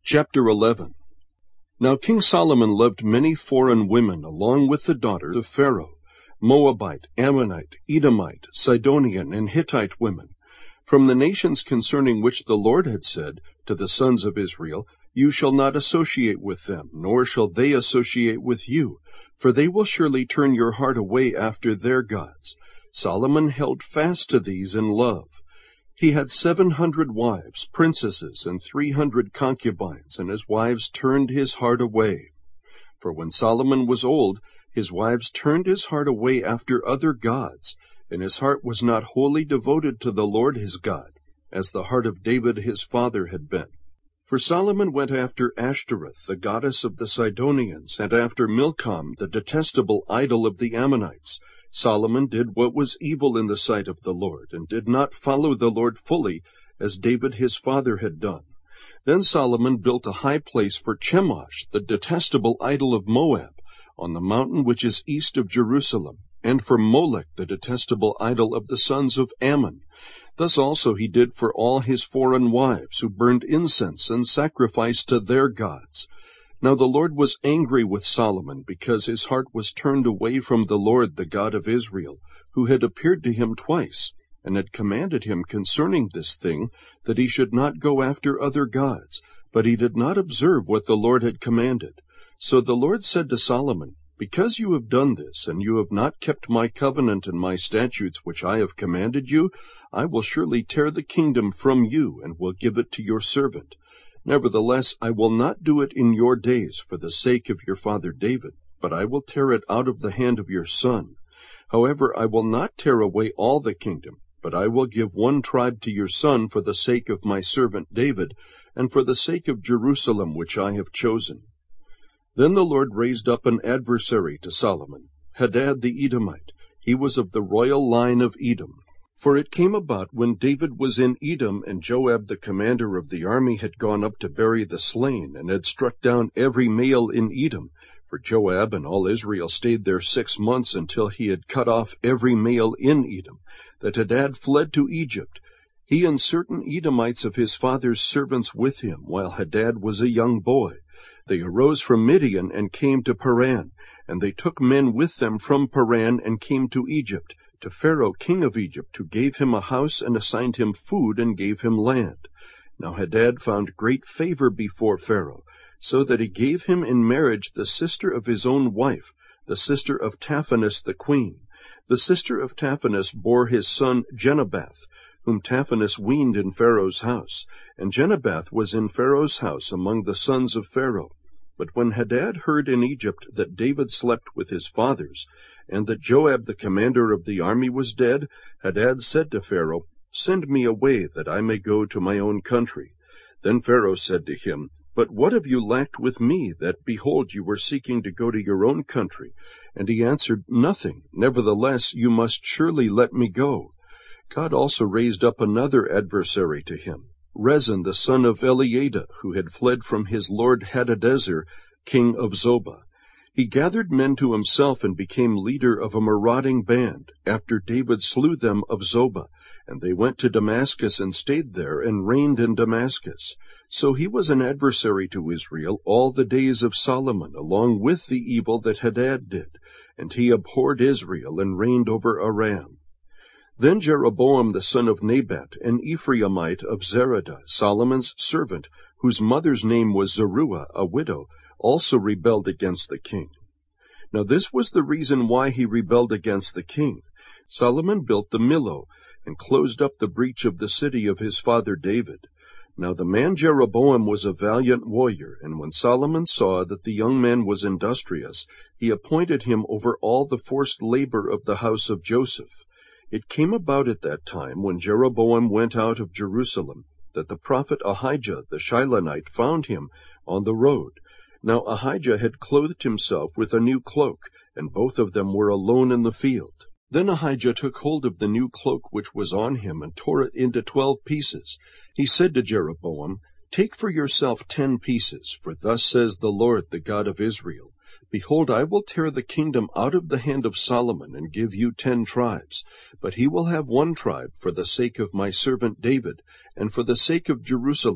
Chapter 11. Now King Solomon loved many foreign women along with the daughters of Pharaoh, Moabite, Ammonite, Edomite, Sidonian, and Hittite women, from the nations concerning which the Lord had said to the sons of Israel, You shall not associate with them, nor shall they associate with you, for they will surely turn your heart away after their gods. Solomon held fast to these in love. He had 700 wives, princesses, and 300 concubines, and his wives turned his heart away. For when Solomon was old, his wives turned his heart away after other gods, and his heart was not wholly devoted to the Lord his God, as the heart of David his father had been. For Solomon went after Ashtoreth, the goddess of the Sidonians, and after Milcom, the detestable idol of the Ammonites. Solomon did what was evil in the sight of the Lord, and did not follow the Lord fully, as David his father had done. Then Solomon built a high place for Chemosh, the detestable idol of Moab, on the mountain which is east of Jerusalem, and for Molech, the detestable idol of the sons of Ammon. Thus also he did for all his foreign wives, who burned incense and sacrificed to their gods. Now the Lord was angry with Solomon, because his heart was turned away from the Lord, the God of Israel, who had appeared to him twice, and had commanded him concerning this thing, that he should not go after other gods. But he did not observe what the Lord had commanded. So the Lord said to Solomon, Because you have done this, and you have not kept my covenant and my statutes which I have commanded you, I will surely tear the kingdom from you, and will give it to your servant. Nevertheless, I will not do it in your days for the sake of your father David, but I will tear it out of the hand of your son. However, I will not tear away all the kingdom, but I will give one tribe to your son for the sake of my servant David, and for the sake of Jerusalem which I have chosen. Then the Lord raised up an adversary to Solomon, Hadad the Edomite. He was of the royal line of Edom. For it came about when David was in Edom, and Joab the commander of the army had gone up to bury the slain, and had struck down every male in Edom. For Joab and all Israel stayed there 6 months, until he had cut off every male in Edom, that Hadad fled to Egypt, he and certain Edomites of his father's servants with him, while Hadad was a young boy. They arose from Midian and came to Paran, and they took men with them from Paran and came to Egypt, to Pharaoh king of Egypt, who gave him a house and assigned him food and gave him land. Now Hadad found great favor before Pharaoh, so that he gave him in marriage the sister of his own wife, the sister of Taphanes the queen. The sister of Taphanes bore his son Genubath, whom Taphanes weaned in Pharaoh's house. And Genubath was in Pharaoh's house among the sons of Pharaoh. But when Hadad heard in Egypt that David slept with his fathers, and that Joab the commander of the army was dead, Hadad said to Pharaoh, Send me away, that I may go to my own country. Then Pharaoh said to him, But what have you lacked with me, that, behold, you were seeking to go to your own country? And he answered, Nothing. Nevertheless, you must surely let me go. God also raised up another adversary to him, Rezin the son of Eliada, who had fled from his lord Hadadezer, king of Zobah. He gathered men to himself and became leader of a marauding band, after David slew them of Zobah. And they went to Damascus and stayed there, and reigned in Damascus. So he was an adversary to Israel all the days of Solomon, along with the evil that Hadad did. And he abhorred Israel, and reigned over Aram. Then Jeroboam the son of Nebat, an Ephraimite of Zeradah, Solomon's servant, whose mother's name was Zeruiah, a widow, also rebelled against the king. Now this was the reason why he rebelled against the king. Solomon built the Millo, and closed up the breach of the city of his father David. Now the man Jeroboam was a valiant warrior, and when Solomon saw that the young man was industrious, he appointed him over all the forced labor of the house of Joseph. It came about at that time, when Jeroboam went out of Jerusalem, that the prophet Ahijah the Shilonite found him on the road. Now Ahijah had clothed himself with a new cloak, and both of them were alone in the field. Then Ahijah took hold of the new cloak which was on him, and tore it into 12 pieces. He said to Jeroboam, Take for yourself 10 pieces, for thus says the Lord, the God of Israel, Behold, I will tear the kingdom out of the hand of Solomon, and give you 10 tribes. But he will have 1 tribe for the sake of my servant David, and for the sake of Jerusalem,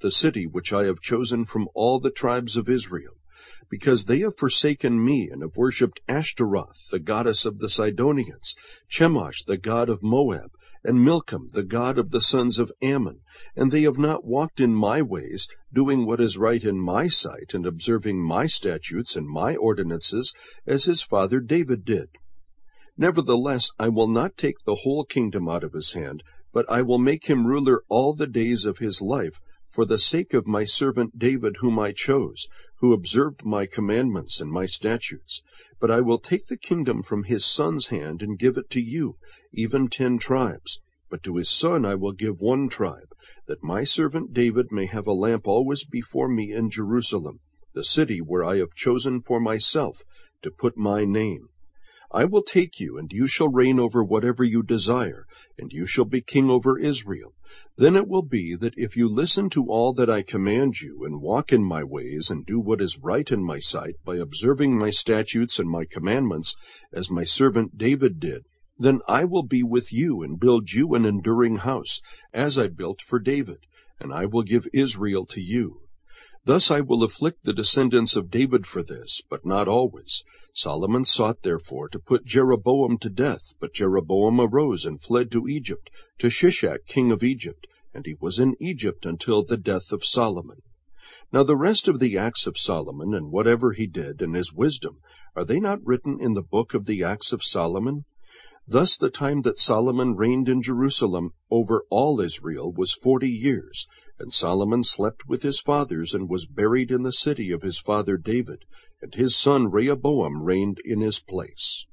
the city which I have chosen from all the tribes of Israel, because they have forsaken me, and have worshipped Ashtaroth, the goddess of the Sidonians, Chemosh, the god of Moab, and Milcom, the god of the sons of Ammon, and they have not walked in my ways, doing what is right in my sight, and observing my statutes and my ordinances, as his father David did. Nevertheless, I will not take the whole kingdom out of his hand, but I will make him ruler all the days of his life, for the sake of my servant David whom I chose, who observed my commandments and my statutes. But I will take the kingdom from his son's hand, and give it to you, even 10 tribes. But to his son I will give 1 tribe, that my servant David may have a lamp always before me in Jerusalem, the city where I have chosen for myself to put my name. I will take you, and you shall reign over whatever you desire, and you shall be king over Israel. Then it will be that if you listen to all that I command you, and walk in my ways, and do what is right in my sight, by observing my statutes and my commandments, as my servant David did, then I will be with you, and build you an enduring house, as I built for David, and I will give Israel to you. Thus I will afflict the descendants of David for this, but not always. Solomon sought therefore to put Jeroboam to death, but Jeroboam arose and fled to Egypt, to Shishak king of Egypt, and he was in Egypt until the death of Solomon. Now the rest of the acts of Solomon, and whatever he did, and his wisdom, are they not written in the book of the acts of Solomon? Thus the time that Solomon reigned in Jerusalem over all Israel was 40 years, and Solomon slept with his fathers, and was buried in the city of his father David, and his son Rehoboam reigned in his place.